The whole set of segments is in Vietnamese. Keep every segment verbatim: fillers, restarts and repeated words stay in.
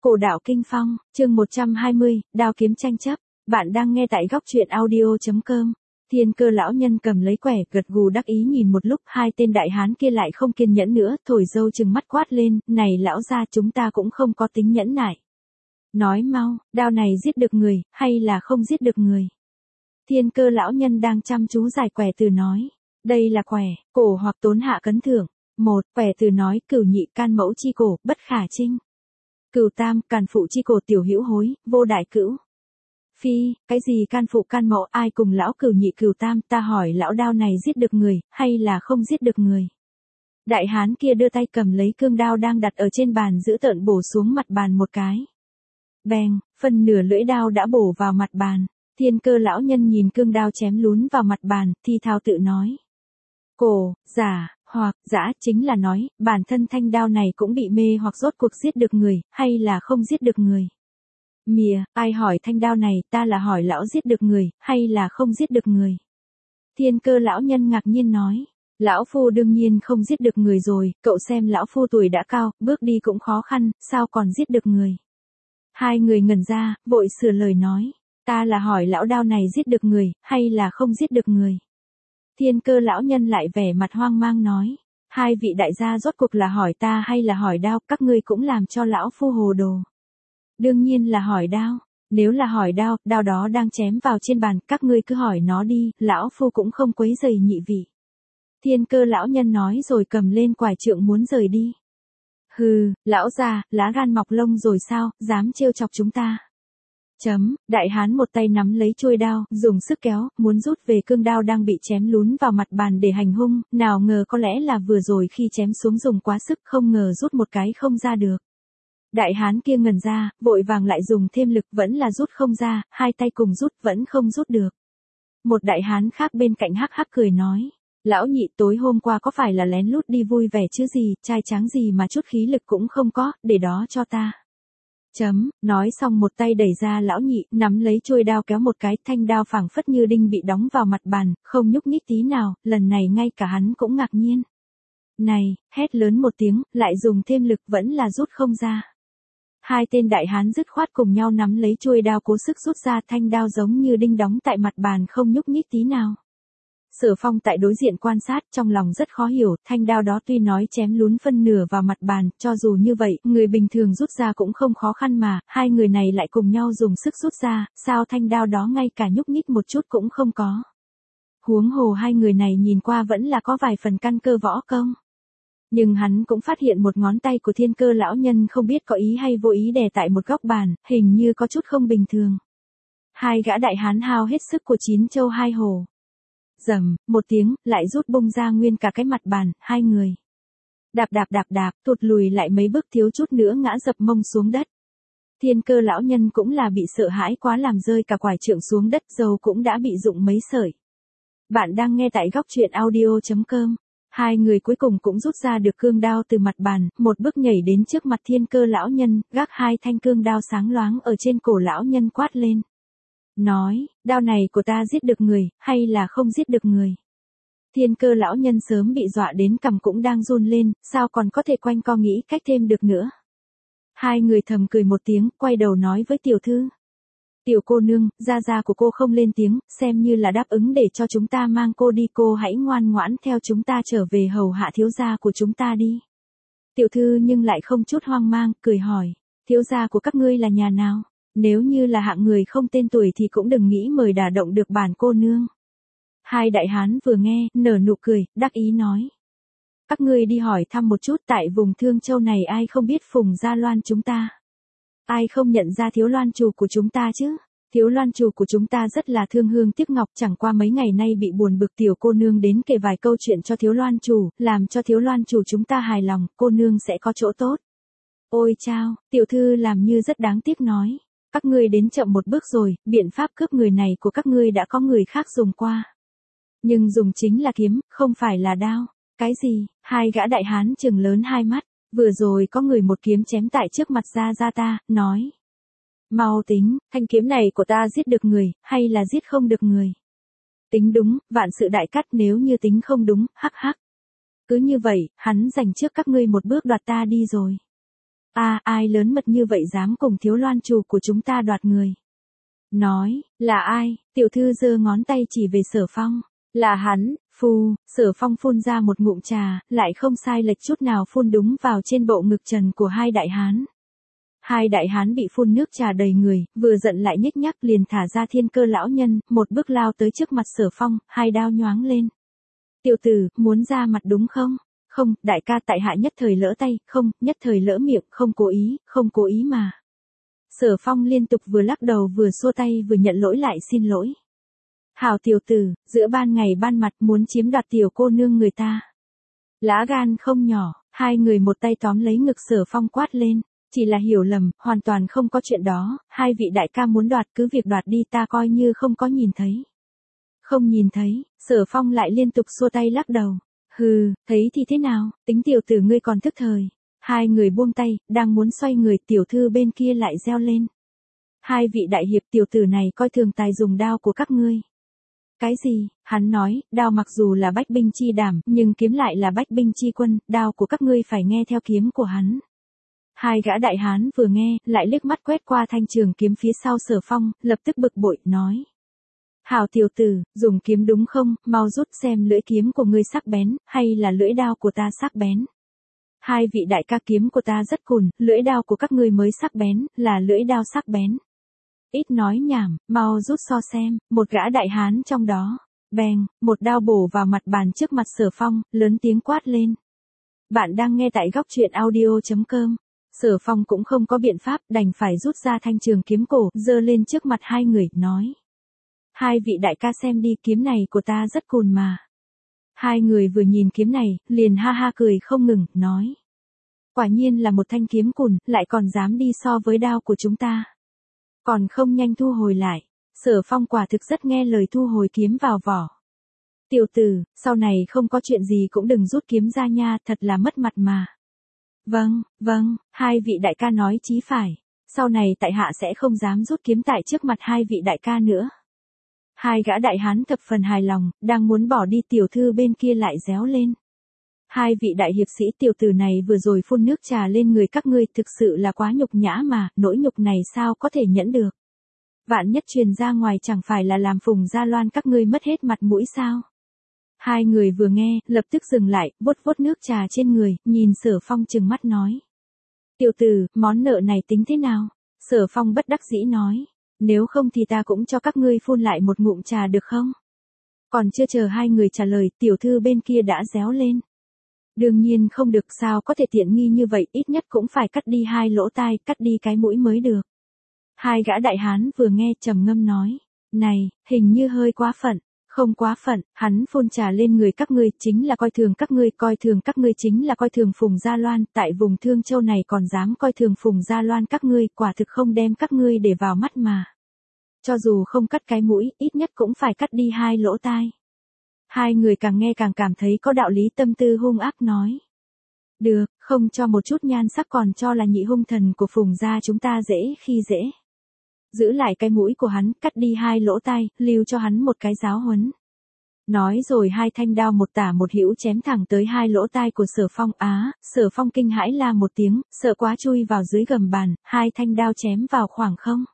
Cổ đạo kinh phong, chương một trăm hai mươi, đao kiếm tranh chấp. Bạn đang nghe tại góc truyện audio chấm com. Thiên Cơ lão nhân cầm lấy quẻ, gật gù đắc ý nhìn một lúc, hai tên đại hán kia lại không kiên nhẫn nữa, thổi dâu trừng mắt quát lên, này lão gia, chúng ta cũng không có tính nhẫn nại. Nói mau, đao này giết được người, hay là không giết được người? Thiên Cơ lão nhân đang chăm chú giải quẻ từ nói. Đây là quẻ, cổ hoặc tốn hạ cấn thưởng. Một, quẻ từ nói, cửu nhị can mẫu chi cổ, bất khả trinh. Cửu tam, càn phụ chi cổ tiểu hữu hối, vô đại cữu. Phi, cái gì can phụ can mẫu, ai cùng lão cửu nhị cửu tam, ta hỏi lão, đao này giết được người, hay là không giết được người? Đại hán kia đưa tay cầm lấy cương đao đang đặt ở trên bàn, giữ tợn bổ xuống mặt bàn một cái. Bèng, phần nửa lưỡi đao đã bổ vào mặt bàn. Thiên Cơ lão nhân nhìn cương đao chém lún vào mặt bàn, thi thao tự nói. Cổ, giả, hoặc, dã chính là nói, bản thân thanh đao này cũng bị mê hoặc rốt cuộc giết được người, hay là không giết được người. Mìa, ai hỏi thanh đao này, ta là hỏi lão giết được người, hay là không giết được người. Thiên Cơ lão nhân ngạc nhiên nói, lão phu đương nhiên không giết được người rồi, cậu xem lão phu tuổi đã cao, bước đi cũng khó khăn, sao còn giết được người. Hai người ngẩn ra, vội sửa lời nói, ta là hỏi lão đao này giết được người, hay là không giết được người. Thiên Cơ lão nhân lại vẻ mặt hoang mang nói, hai vị đại gia rốt cuộc là hỏi ta hay là hỏi đao, các ngươi cũng làm cho lão phu hồ đồ. Đương nhiên là hỏi đao, nếu là hỏi đao, đao đó đang chém vào trên bàn, các ngươi cứ hỏi nó đi, lão phu cũng không quấy rầy nhị vị. Thiên Cơ lão nhân nói rồi cầm lên quải trượng muốn rời đi. Hừ, lão già, lá gan mọc lông rồi sao, dám trêu chọc chúng ta. Chấm, đại hán một tay nắm lấy chuôi đao, dùng sức kéo, muốn rút về cương đao đang bị chém lún vào mặt bàn để hành hung, nào ngờ có lẽ là vừa rồi khi chém xuống dùng quá sức, không ngờ rút một cái không ra được. Đại hán kia ngẩn ra, vội vàng lại dùng thêm lực, vẫn là rút không ra, hai tay cùng rút vẫn không rút được. Một đại hán khác bên cạnh hắc hắc cười nói, lão nhị, tối hôm qua có phải là lén lút đi vui vẻ chứ gì, trai tráng gì mà chút khí lực cũng không có, để đó cho ta. Chấm, nói xong một tay đẩy ra lão nhị, nắm lấy chuôi đao kéo một cái, thanh đao phảng phất như đinh bị đóng vào mặt bàn, không nhúc nhích tí nào, lần này ngay cả hắn cũng ngạc nhiên. Này, hét lớn một tiếng, lại dùng thêm lực vẫn là rút không ra. Hai tên đại hán dứt khoát cùng nhau nắm lấy chuôi đao cố sức rút ra, thanh đao giống như đinh đóng tại mặt bàn không nhúc nhích tí nào. Sở Phong tại đối diện quan sát, trong lòng rất khó hiểu, thanh đao đó tuy nói chém lún phân nửa vào mặt bàn, cho dù như vậy, người bình thường rút ra cũng không khó khăn mà, hai người này lại cùng nhau dùng sức rút ra, sao thanh đao đó ngay cả nhúc nhích một chút cũng không có. Huống hồ hai người này nhìn qua vẫn là có vài phần căn cơ võ công. Nhưng hắn cũng phát hiện một ngón tay của Thiên Cơ lão nhân không biết có ý hay vô ý đè tại một góc bàn, hình như có chút không bình thường. Hai gã đại hán hao hết sức của chín châu hai hổ. Rầm, một tiếng, lại rút bung ra nguyên cả cái mặt bàn, hai người. Đạp đạp đạp đạp, tụt lùi lại mấy bước thiếu chút nữa ngã dập mông xuống đất. Thiên Cơ lão nhân cũng là bị sợ hãi quá làm rơi cả quải trượng xuống đất, dầu cũng đã bị rụng mấy sợi. Bạn đang nghe tại góc truyện audio chấm com. Hai người cuối cùng cũng rút ra được cương đao từ mặt bàn, một bước nhảy đến trước mặt Thiên Cơ lão nhân, gác hai thanh cương đao sáng loáng ở trên cổ lão nhân quát lên. Nói, đao này của ta giết được người, hay là không giết được người? Thiên Cơ lão nhân sớm bị dọa đến cằm cũng đang run lên, sao còn có thể quanh co nghĩ cách thêm được nữa? Hai người thầm cười một tiếng, quay đầu nói với tiểu thư. Tiểu cô nương, gia gia của cô không lên tiếng, xem như là đáp ứng để cho chúng ta mang cô đi, cô hãy ngoan ngoãn theo chúng ta trở về hầu hạ thiếu gia của chúng ta đi. Tiểu thư nhưng lại không chút hoang mang, cười hỏi, thiếu gia của các ngươi là nhà nào? Nếu như là hạng người không tên tuổi thì cũng đừng nghĩ mời đả động được bản cô nương. Hai đại hán vừa nghe, nở nụ cười, đắc ý nói. Các ngươi đi hỏi thăm một chút tại vùng Thương Châu này ai không biết Phùng Gia Loan chúng ta. Ai không nhận ra thiếu loan chủ của chúng ta chứ? Thiếu loan chủ của chúng ta rất là thương hương tiếc ngọc, chẳng qua mấy ngày nay bị buồn bực, tiểu cô nương đến kể vài câu chuyện cho thiếu loan chủ, làm cho thiếu loan chủ chúng ta hài lòng, cô nương sẽ có chỗ tốt. Ôi chao, tiểu thư làm như rất đáng tiếc nói. Các ngươi đến chậm một bước rồi, biện pháp cướp người này của các ngươi đã có người khác dùng qua. Nhưng dùng chính là kiếm, không phải là đao. Cái gì? Hai gã đại hán trừng lớn hai mắt, vừa rồi có người một kiếm chém tại trước mặt gia gia ta, nói. Mau tính, thanh kiếm này của ta giết được người, hay là giết không được người? Tính đúng, vạn sự đại cát, nếu như tính không đúng, hắc hắc. Cứ như vậy, hắn giành trước các ngươi một bước đoạt ta đi rồi. a ai lớn mật như vậy dám cùng Thiếu Loan chủ của chúng ta đoạt người. Nói, là ai, tiểu thư giơ ngón tay chỉ về Sở Phong. Là hắn, phù, Sở Phong phun ra một ngụm trà, lại không sai lệch chút nào phun đúng vào trên bộ ngực trần của hai đại hán. Hai đại hán bị phun nước trà đầy người, vừa giận lại nhếch nhác liền thả ra Thiên Cơ lão nhân, một bước lao tới trước mặt Sở Phong, hai đao nhoáng lên. Tiểu tử, muốn ra mặt đúng không? Không, đại ca tại hạ nhất thời lỡ tay, không, nhất thời lỡ miệng, không cố ý, không cố ý mà. Sở Phong liên tục vừa lắc đầu vừa xua tay vừa nhận lỗi lại xin lỗi. Hảo tiểu tử, giữa ban ngày ban mặt muốn chiếm đoạt tiểu cô nương người ta. Lá gan không nhỏ, hai người một tay tóm lấy ngực Sở Phong quát lên. Chỉ là hiểu lầm, hoàn toàn không có chuyện đó, hai vị đại ca muốn đoạt cứ việc đoạt đi ta coi như không có nhìn thấy. Không nhìn thấy, Sở Phong lại liên tục xua tay lắc đầu. Hừ, thấy thì thế nào, tính tiểu tử ngươi còn thức thời. Hai người buông tay, đang muốn xoay người tiểu thư bên kia lại reo lên. Hai vị đại hiệp tiểu tử này coi thường tài dùng đao của các ngươi. Cái gì, hắn nói, đao mặc dù là bách binh chi đảm, nhưng kiếm lại là bách binh chi quân, đao của các ngươi phải nghe theo kiếm của hắn. Hai gã đại hán vừa nghe, lại liếc mắt quét qua thanh trường kiếm phía sau Sở Phong, lập tức bực bội, nói. Hảo tiểu tử, dùng kiếm đúng không, mau rút xem lưỡi kiếm của ngươi sắc bén, hay là lưỡi đao của ta sắc bén. Hai vị đại ca kiếm của ta rất cùn, lưỡi đao của các ngươi mới sắc bén, là lưỡi đao sắc bén. Ít nói nhảm, mau rút so xem, một gã đại hán trong đó. Bèng, một đao bổ vào mặt bàn trước mặt Sở Phong, lớn tiếng quát lên. Bạn đang nghe tại góc truyện audio chấm com. Sở Phong cũng không có biện pháp, đành phải rút ra thanh trường kiếm cổ, giơ lên trước mặt hai người, nói. Hai vị đại ca xem đi, kiếm này của ta rất cùn mà. Hai người vừa nhìn kiếm này, liền ha ha cười không ngừng, nói. Quả nhiên là một thanh kiếm cùn, lại còn dám đi so với đao của chúng ta. Còn không nhanh thu hồi lại. Sở Phong quả thực rất nghe lời thu hồi kiếm vào vỏ. Tiểu tử, sau này không có chuyện gì cũng đừng rút kiếm ra nha, thật là mất mặt mà. Vâng, vâng, hai vị đại ca nói chí phải. Sau này tại hạ sẽ không dám rút kiếm tại trước mặt hai vị đại ca nữa. Hai gã đại hán thập phần hài lòng, đang muốn bỏ đi tiểu thư bên kia lại réo lên. Hai vị đại hiệp sĩ tiểu tử này vừa rồi phun nước trà lên người các ngươi thực sự là quá nhục nhã mà, nỗi nhục này sao có thể nhẫn được. Vạn nhất truyền ra ngoài chẳng phải là làm Phùng Gia Loan các ngươi mất hết mặt mũi sao. Hai người vừa nghe, lập tức dừng lại, vuốt vuốt nước trà trên người, nhìn Sở Phong trừng mắt nói. Tiểu tử, món nợ này tính thế nào? Sở Phong bất đắc dĩ nói. Nếu không thì ta cũng cho các ngươi phun lại một ngụm trà được không? Còn chưa chờ hai người trả lời, tiểu thư bên kia đã réo lên. Đương nhiên không được, sao có thể tiện nghi như vậy, ít nhất cũng phải cắt đi hai lỗ tai, cắt đi cái mũi mới được. Hai gã đại hán vừa nghe trầm ngâm nói. Này, hình như hơi quá phận. Không quá phận, hắn phun trà lên người các ngươi chính là coi thường các ngươi, coi thường các ngươi chính là coi thường Phùng Gia Loan, tại vùng Thương Châu này còn dám coi thường Phùng Gia Loan các ngươi, quả thực không đem các ngươi để vào mắt mà. Cho dù không cắt cái mũi, ít nhất cũng phải cắt đi hai lỗ tai. Hai người càng nghe càng cảm thấy có đạo lý, tâm tư hung ác nói. Được, không cho một chút nhan sắc còn cho là nhị hung thần của Phùng Gia chúng ta dễ khi dễ. Giữ lại cái mũi của hắn, cắt đi hai lỗ tai, lưu cho hắn một cái giáo huấn. Nói rồi hai thanh đao một tả một hữu chém thẳng tới hai lỗ tai của Sở Phong. Á, Sở Phong kinh hãi la một tiếng, sợ quá chui vào dưới gầm bàn, hai thanh đao chém vào khoảng không.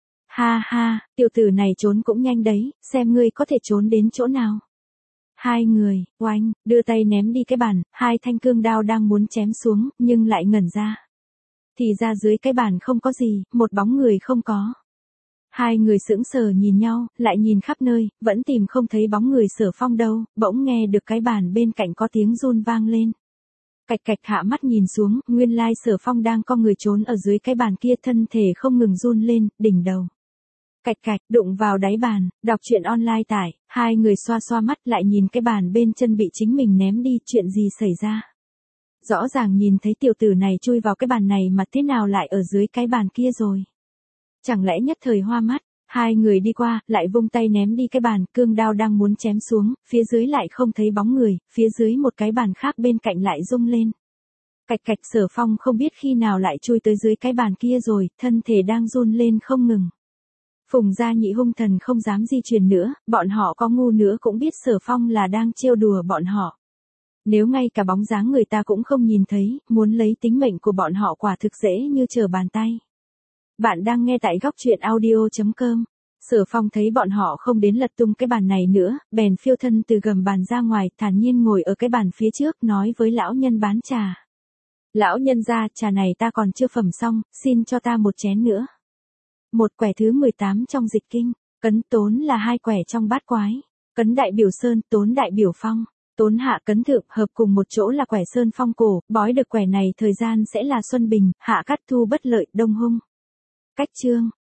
Ha ha, tiểu tử này trốn cũng nhanh đấy, xem ngươi có thể trốn đến chỗ nào. Hai người, oanh, đưa tay ném đi cái bàn, hai thanh cương đao đang muốn chém xuống, nhưng lại ngẩn ra. Thì ra dưới cái bàn không có gì, một bóng người không có. Hai người sững sờ nhìn nhau, lại nhìn khắp nơi, vẫn tìm không thấy bóng người Sở Phong đâu, bỗng nghe được cái bàn bên cạnh có tiếng run vang lên. Cạch cạch hạ mắt nhìn xuống, nguyên lai Sở Phong đang co người trốn ở dưới cái bàn kia, thân thể không ngừng run lên, đỉnh đầu. Cạch cạch, đụng vào đáy bàn, đọc truyện online tải, hai người xoa xoa mắt lại nhìn cái bàn bên chân bị chính mình ném đi, chuyện gì xảy ra. Rõ ràng nhìn thấy tiểu tử này chui vào cái bàn này mà thế nào lại ở dưới cái bàn kia rồi. Chẳng lẽ nhất thời hoa mắt, hai người đi qua, lại vung tay ném đi cái bàn, cương đao đang muốn chém xuống, phía dưới lại không thấy bóng người, phía dưới một cái bàn khác bên cạnh lại rung lên. Cạch cạch, Sở Phong không biết khi nào lại chui tới dưới cái bàn kia rồi, thân thể đang run lên không ngừng. Phùng Gia nhị hung thần không dám di chuyển nữa, bọn họ có ngu nữa cũng biết Sở Phong là đang trêu đùa bọn họ. Nếu ngay cả bóng dáng người ta cũng không nhìn thấy, muốn lấy tính mệnh của bọn họ quả thực dễ như trở bàn tay. Bạn đang nghe tại góc chuyện audio chấm com. Sở Phong thấy bọn họ không đến lật tung cái bàn này nữa, bèn phiêu thân từ gầm bàn ra ngoài, thản nhiên ngồi ở cái bàn phía trước, nói với lão nhân bán trà. Lão nhân gia, trà này ta còn chưa phẩm xong, xin cho ta một chén nữa. Một quẻ thứ mười tám trong dịch kinh, cấn tốn là hai quẻ trong bát quái. Cấn đại biểu sơn, tốn đại biểu phong. Tốn hạ cấn thượng, hợp cùng một chỗ là quẻ sơn phong cổ, bói được quẻ này thời gian sẽ là xuân bình, hạ cát thu bất lợi, đông hung. Cách chương.